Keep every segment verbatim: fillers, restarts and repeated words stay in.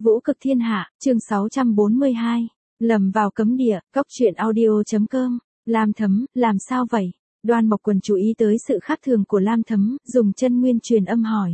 Vũ cực thiên hạ, chương sáu trăm bốn mươi hai. Lầm vào cấm địa, cốc truyện audio.com. Lam Thấm, làm sao vậy? Đoan Mộc Quần chú ý tới sự khác thường của Lam Thấm, dùng chân nguyên truyền âm hỏi.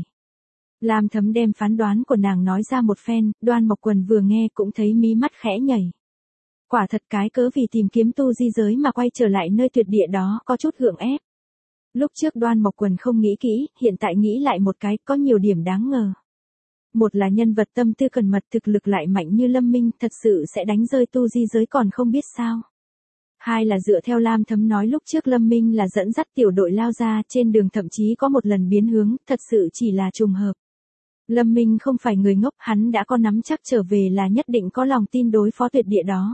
Lam Thấm đem phán đoán của nàng nói ra một phen, Đoan Mộc Quần vừa nghe cũng thấy mí mắt khẽ nhảy. Quả thật cái cớ vì tìm kiếm tu di giới mà quay trở lại nơi tuyệt địa đó có chút gượng ép. Lúc trước Đoan Mộc Quần không nghĩ kỹ, hiện tại nghĩ lại một cái có nhiều điểm đáng ngờ. Một là nhân vật tâm tư cẩn mật, thực lực lại mạnh như Lâm Minh, thật sự sẽ đánh rơi tu di giới còn không biết sao. Hai là dựa theo Lam Thấm nói lúc trước Lâm Minh là dẫn dắt tiểu đội lao ra, trên đường thậm chí có một lần biến hướng, thật sự chỉ là trùng hợp. Lâm Minh không phải người ngốc, hắn đã có nắm chắc trở về là nhất định có lòng tin đối phó tuyệt địa đó.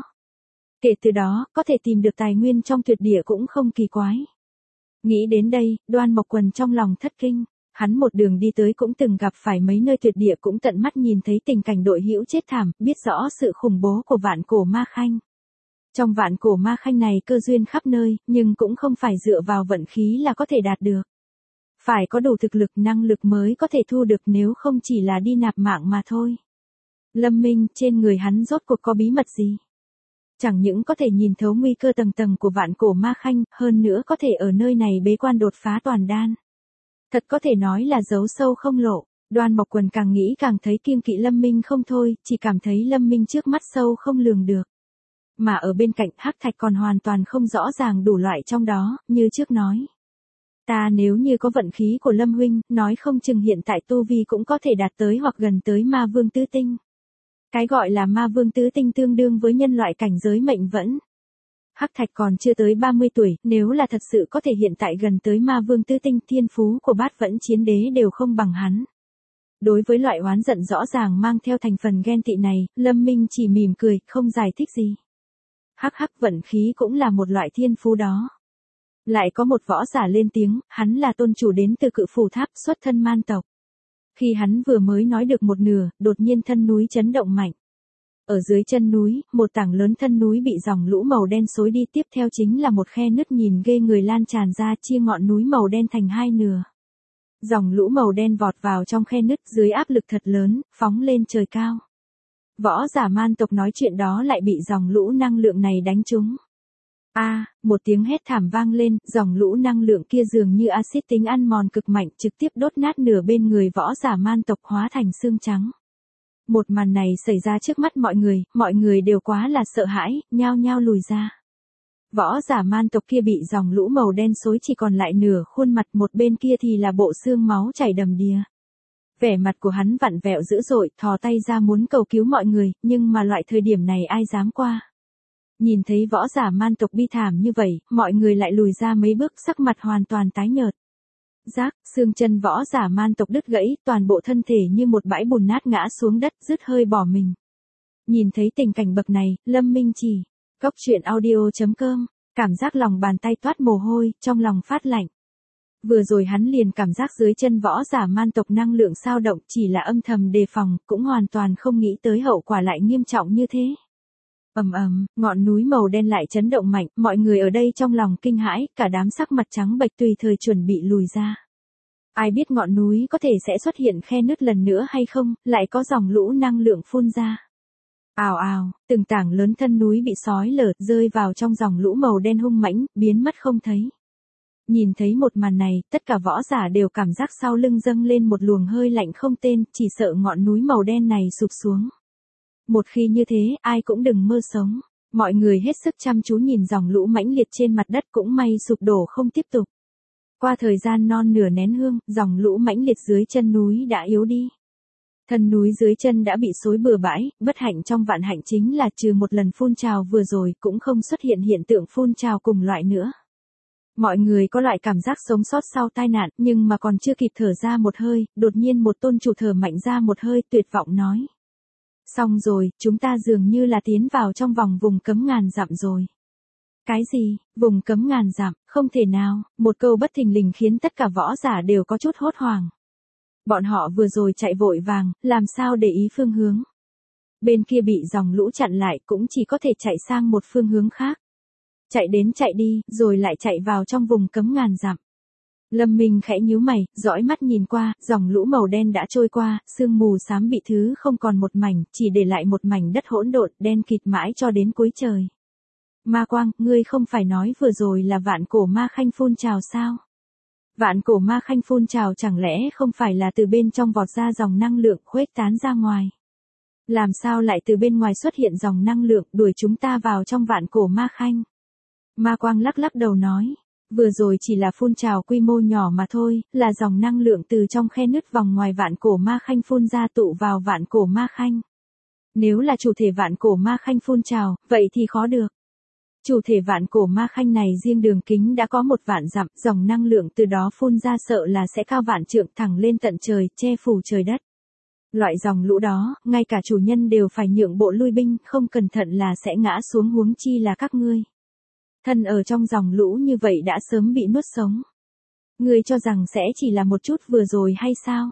Kể từ đó, có thể tìm được tài nguyên trong tuyệt địa cũng không kỳ quái. Nghĩ đến đây, Đoan Mộc Quần trong lòng thất kinh. Hắn một đường đi tới cũng từng gặp phải mấy nơi tuyệt địa, cũng tận mắt nhìn thấy tình cảnh đội hữu chết thảm, biết rõ sự khủng bố của vạn cổ ma khanh. Trong vạn cổ ma khanh này cơ duyên khắp nơi, nhưng cũng không phải dựa vào vận khí là có thể đạt được. Phải có đủ thực lực năng lực mới có thể thu được, nếu không chỉ là đi nạp mạng mà thôi. Lâm Minh, trên người hắn rốt cuộc có bí mật gì? Chẳng những có thể nhìn thấu nguy cơ tầng tầng của vạn cổ ma khanh, hơn nữa có thể ở nơi này bế quan đột phá toàn đan. Thật có thể nói là giấu sâu không lộ. Đoan Mộc Quần càng nghĩ càng thấy kiêng kỵ Lâm Minh không thôi, chỉ cảm thấy Lâm Minh trước mắt sâu không lường được. Mà ở bên cạnh Hắc Thạch còn hoàn toàn không rõ ràng đủ loại trong đó, như trước nói. Ta nếu như có vận khí của Lâm huynh, nói không chừng hiện tại tu vi cũng có thể đạt tới hoặc gần tới ma vương tứ tinh. Cái gọi là ma vương tứ tinh tương đương với nhân loại cảnh giới mệnh vẫn. Hắc Thạch còn chưa tới ba mươi tuổi, nếu là thật sự có thể hiện tại gần tới ma vương tứ tinh, thiên phú của bát vẫn chiến đế đều không bằng hắn. Đối với loại oán giận rõ ràng mang theo thành phần ghen tị này, Lâm Minh chỉ mỉm cười, không giải thích gì. Hắc hắc, vận khí cũng là một loại thiên phú đó. Lại có một võ giả lên tiếng, hắn là tôn chủ đến từ Cự Phủ Tháp, xuất thân man tộc. Khi hắn vừa mới nói được một nửa, đột nhiên thân núi chấn động mạnh. Ở dưới chân núi, một tảng lớn thân núi bị dòng lũ màu đen xối đi, tiếp theo chính là một khe nứt nhìn ghê người lan tràn ra, chia ngọn núi màu đen thành hai nửa. Dòng lũ màu đen vọt vào trong khe nứt, dưới áp lực thật lớn, phóng lên trời cao. Võ giả man tộc nói chuyện đó lại bị dòng lũ năng lượng này đánh trúng. A, à, một tiếng hét thảm vang lên, dòng lũ năng lượng kia dường như axit tính ăn mòn cực mạnh, trực tiếp đốt nát nửa bên người võ giả man tộc, hóa thành xương trắng. Một màn này xảy ra trước mắt mọi người, mọi người đều quá là sợ hãi, nhao nhao lùi ra. Võ giả man tộc kia bị dòng lũ màu đen xối chỉ còn lại nửa khuôn mặt, một bên kia thì là bộ xương máu chảy đầm đìa. Vẻ mặt của hắn vặn vẹo dữ dội, thò tay ra muốn cầu cứu mọi người, nhưng mà loại thời điểm này ai dám qua. Nhìn thấy võ giả man tộc bi thảm như vậy, mọi người lại lùi ra mấy bước, sắc mặt hoàn toàn tái nhợt. Rác, xương chân võ giả man tộc đứt gãy, toàn bộ thân thể như một bãi bùn nát ngã xuống đất, dứt hơi bỏ mình. Nhìn thấy tình cảnh bậc này, Lâm Minh chỉ, cốc truyện audio.com, cảm giác lòng bàn tay toát mồ hôi, trong lòng phát lạnh. Vừa rồi hắn liền cảm giác dưới chân võ giả man tộc năng lượng sao động, chỉ là âm thầm đề phòng, cũng hoàn toàn không nghĩ tới hậu quả lại nghiêm trọng như thế. Ầm ầm, ngọn núi màu đen lại chấn động mạnh, mọi người ở đây trong lòng kinh hãi, cả đám sắc mặt trắng bệch tùy thời chuẩn bị lùi ra. Ai biết ngọn núi có thể sẽ xuất hiện khe nứt lần nữa hay không, lại có dòng lũ năng lượng phun ra. Ào ào, từng tảng lớn thân núi bị xói lở, rơi vào trong dòng lũ màu đen hung mãnh, biến mất không thấy. Nhìn thấy một màn này, tất cả võ giả đều cảm giác sau lưng dâng lên một luồng hơi lạnh không tên, chỉ sợ ngọn núi màu đen này sụp xuống. Một khi như thế, ai cũng đừng mơ sống. Mọi người hết sức chăm chú nhìn dòng lũ mãnh liệt trên mặt đất, cũng may sụp đổ không tiếp tục. Qua thời gian non nửa nén hương, dòng lũ mãnh liệt dưới chân núi đã yếu đi. Thân núi dưới chân đã bị xối bừa bãi, bất hạnh trong vạn hạnh chính là trừ một lần phun trào vừa rồi cũng không xuất hiện hiện tượng phun trào cùng loại nữa. Mọi người có loại cảm giác sống sót sau tai nạn, nhưng mà còn chưa kịp thở ra một hơi, đột nhiên một tôn chủ thở mạnh ra một hơi, tuyệt vọng nói. Xong rồi, chúng ta dường như là tiến vào trong vòng vùng cấm ngàn dặm rồi. Cái gì, vùng cấm ngàn dặm, không thể nào, một câu bất thình lình khiến tất cả võ giả đều có chút hốt hoảng. Bọn họ vừa rồi chạy vội vàng, làm sao để ý phương hướng. Bên kia bị dòng lũ chặn lại, cũng chỉ có thể chạy sang một phương hướng khác. Chạy đến chạy đi, rồi lại chạy vào trong vùng cấm ngàn dặm. Lâm Minh khẽ nhíu mày, dõi mắt nhìn qua, dòng lũ màu đen đã trôi qua, sương mù xám bị thứ không còn một mảnh, chỉ để lại một mảnh đất hỗn độn, đen kịt mãi cho đến cuối trời. Ma Quang, ngươi không phải nói vừa rồi là vạn cổ ma khanh phun trào sao? Vạn cổ ma khanh phun trào chẳng lẽ không phải là từ bên trong vọt ra dòng năng lượng khuếch tán ra ngoài? Làm sao lại từ bên ngoài xuất hiện dòng năng lượng đuổi chúng ta vào trong vạn cổ ma khanh? Ma Quang lắc lắc đầu nói. Vừa rồi chỉ là phun trào quy mô nhỏ mà thôi, là dòng năng lượng từ trong khe nứt vòng ngoài vạn cổ ma khanh phun ra tụ vào vạn cổ ma khanh. Nếu là chủ thể vạn cổ ma khanh phun trào, vậy thì khó được. Chủ thể vạn cổ ma khanh này riêng đường kính đã có một vạn dặm, dòng năng lượng từ đó phun ra sợ là sẽ cao vạn trượng thẳng lên tận trời, che phủ trời đất. Loại dòng lũ đó, ngay cả chủ nhân đều phải nhượng bộ lui binh, không cẩn thận là sẽ ngã xuống, huống chi là các ngươi. Thân ở trong dòng lũ như vậy đã sớm bị nuốt sống. Ngươi cho rằng sẽ chỉ là một chút vừa rồi hay sao?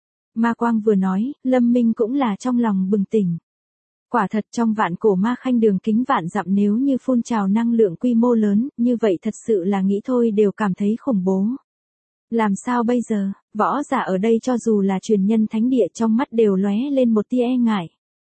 Ma Quang vừa nói, Lâm Minh cũng là trong lòng bừng tỉnh. Quả thật trong vạn cổ ma khanh đường kính vạn dặm nếu như phun trào năng lượng quy mô lớn, như vậy thật sự là nghĩ thôi đều cảm thấy khủng bố. Làm sao bây giờ, võ giả ở đây cho dù là truyền nhân thánh địa trong mắt đều lóe lên một tia e ngại.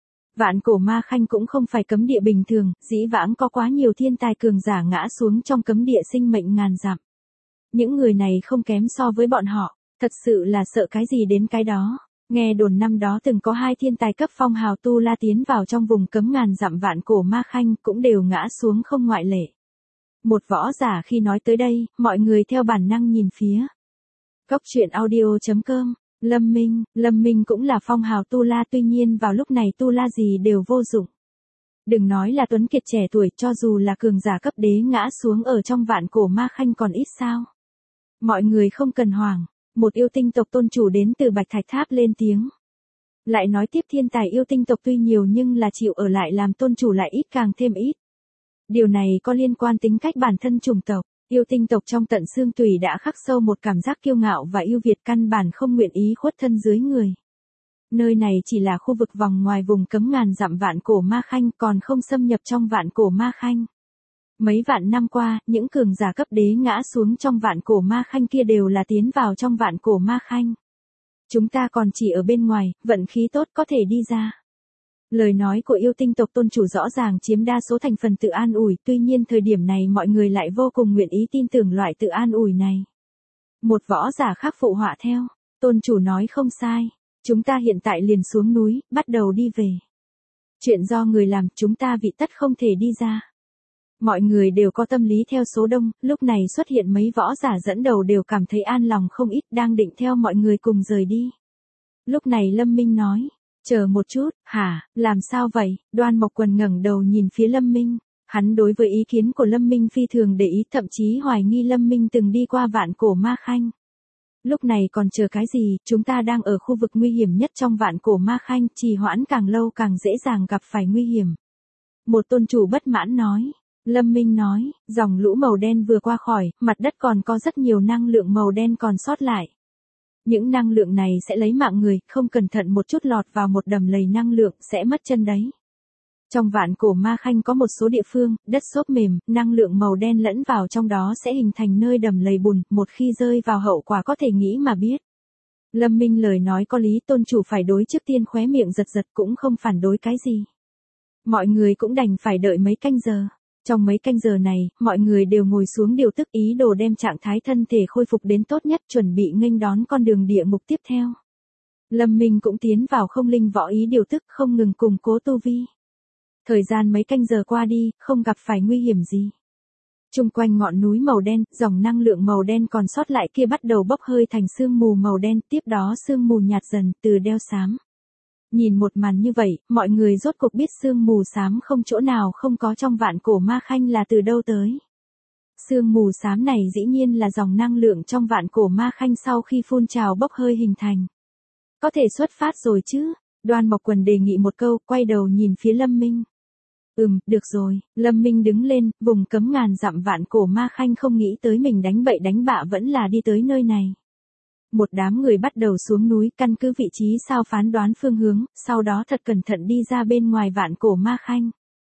Vạn cổ ma khanh cũng không phải cấm địa bình thường, dĩ vãng có quá nhiều thiên tài cường giả ngã xuống trong cấm địa sinh mệnh ngàn dặm. Những người này không kém so với bọn họ, thật sự là sợ cái gì đến cái đó. Nghe đồn năm đó từng có hai thiên tài cấp phong hào tu la tiến vào trong vùng cấm ngàn dặm vạn cổ ma khanh cũng đều ngã xuống không ngoại lệ. Một võ giả khi nói tới đây, mọi người theo bản năng nhìn phía. Cốc truyện audio chấm com, Lâm Minh, Lâm Minh cũng là phong hào tu la tuy nhiên vào lúc này tu la gì đều vô dụng. Đừng nói là tuấn kiệt trẻ tuổi cho dù là cường giả cấp đế ngã xuống ở trong vạn cổ ma khanh còn ít sao. Mọi người không cần hoảng. Một yêu tinh tộc tôn chủ đến từ Bạch Thạch Tháp lên tiếng. Lại nói tiếp thiên tài yêu tinh tộc tuy nhiều nhưng là chịu ở lại làm tôn chủ lại ít càng thêm ít. Điều này có liên quan tính cách bản thân chủng tộc, yêu tinh tộc trong tận xương tủy đã khắc sâu một cảm giác kiêu ngạo và ưu việt căn bản không nguyện ý khuất thân dưới người. Nơi này chỉ là khu vực vòng ngoài vùng cấm ngàn dặm vạn cổ ma khanh còn không xâm nhập trong vạn cổ ma khanh. Mấy vạn năm qua, những cường giả cấp đế ngã xuống trong vạn cổ ma khanh kia đều là tiến vào trong vạn cổ ma khanh. Chúng ta còn chỉ ở bên ngoài, vận khí tốt có thể đi ra. Lời nói của yêu tinh tộc tôn chủ rõ ràng chiếm đa số thành phần tự an ủi, tuy nhiên thời điểm này mọi người lại vô cùng nguyện ý tin tưởng loại tự an ủi này. Một võ giả khác phụ họa theo, tôn chủ nói không sai, chúng ta hiện tại liền xuống núi, bắt đầu đi về. Chuyện do người làm, chúng ta vị tất không thể đi ra. Mọi người đều có tâm lý theo số đông, lúc này xuất hiện mấy võ giả dẫn đầu đều cảm thấy an lòng không ít đang định theo mọi người cùng rời đi. Lúc này Lâm Minh nói, chờ một chút, hả, làm sao vậy, Đoan Mộc Quần ngẩng đầu nhìn phía Lâm Minh, hắn đối với ý kiến của Lâm Minh phi thường để ý thậm chí hoài nghi Lâm Minh từng đi qua vạn cổ ma khanh. Lúc này còn chờ cái gì, chúng ta đang ở khu vực nguy hiểm nhất trong vạn cổ ma khanh, trì hoãn càng lâu càng dễ dàng gặp phải nguy hiểm. Một tôn chủ bất mãn nói. Lâm Minh nói, dòng lũ màu đen vừa qua khỏi, mặt đất còn có rất nhiều năng lượng màu đen còn sót lại. Những năng lượng này sẽ lấy mạng người, không cẩn thận một chút lọt vào một đầm lầy năng lượng, sẽ mất chân đấy. Trong vạn cổ ma khanh có một số địa phương, đất xốp mềm, năng lượng màu đen lẫn vào trong đó sẽ hình thành nơi đầm lầy bùn, một khi rơi vào hậu quả có thể nghĩ mà biết. Lâm Minh lời nói có lý, tôn chủ phải đối trước tiên khóe miệng giật giật cũng không phản đối cái gì. Mọi người cũng đành phải đợi mấy canh giờ. Trong mấy canh giờ này, mọi người đều ngồi xuống điều tức ý đồ đem trạng thái thân thể khôi phục đến tốt nhất chuẩn bị nghênh đón con đường địa ngục tiếp theo. Lâm Minh cũng tiến vào không linh võ ý điều tức không ngừng củng cố tu vi. Thời gian mấy canh giờ qua đi, không gặp phải nguy hiểm gì. Trung quanh ngọn núi màu đen, dòng năng lượng màu đen còn sót lại kia bắt đầu bốc hơi thành sương mù màu đen, tiếp đó sương mù nhạt dần từ đeo xám. Nhìn một màn như vậy, mọi người rốt cuộc biết sương mù xám không chỗ nào không có trong vạn cổ ma khanh là từ đâu tới. Sương mù xám này dĩ nhiên là dòng năng lượng trong vạn cổ ma khanh sau khi phun trào bốc hơi hình thành. Có thể xuất phát rồi chứ? Đoan Mộc Quần đề nghị một câu, quay đầu nhìn phía Lâm Minh. Ừm, được rồi, Lâm Minh đứng lên, vùng cấm ngàn dặm vạn cổ ma khanh không nghĩ tới mình đánh bậy đánh bạ vẫn là đi tới nơi này. Một đám người bắt đầu xuống núi căn cứ vị trí sao phán đoán phương hướng, sau đó thật cẩn thận đi ra bên ngoài vạn cổ ma khanh.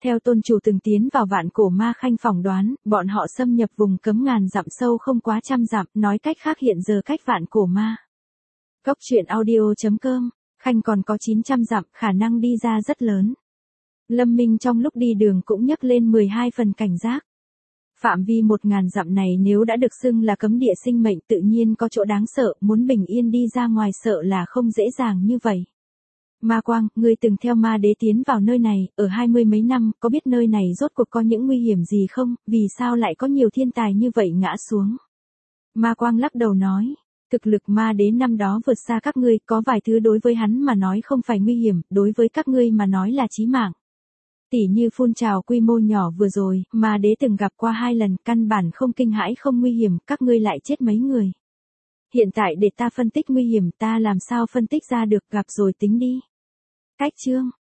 Theo tôn chủ từng tiến vào vạn cổ ma khanh phỏng đoán, bọn họ xâm nhập vùng cấm ngàn dặm sâu không quá trăm dặm, nói cách khác hiện giờ cách vạn cổ ma. Cốc truyện audio.com, khanh còn có chín trăm dặm, khả năng đi ra rất lớn. Lâm Minh trong lúc đi đường cũng nhấc lên mười hai phần cảnh giác. Phạm vi một ngàn dặm này nếu đã được xưng là cấm địa sinh mệnh tự nhiên có chỗ đáng sợ, muốn bình yên đi ra ngoài sợ là không dễ dàng như vậy. Ma Quang, ngươi từng theo ma đế tiến vào nơi này, ở hai mươi mấy năm, có biết nơi này rốt cuộc có những nguy hiểm gì không, vì sao lại có nhiều thiên tài như vậy ngã xuống? Ma Quang lắc đầu nói, thực lực ma đế năm đó vượt xa các ngươi, có vài thứ đối với hắn mà nói không phải nguy hiểm, đối với các ngươi mà nói là chí mạng. Tỉ như phun trào quy mô nhỏ vừa rồi, ma đế từng gặp qua hai lần, căn bản không kinh hãi không nguy hiểm, các ngươi lại chết mấy người. Hiện tại để ta phân tích nguy hiểm ta làm sao phân tích ra được, gặp rồi tính đi. Cách chương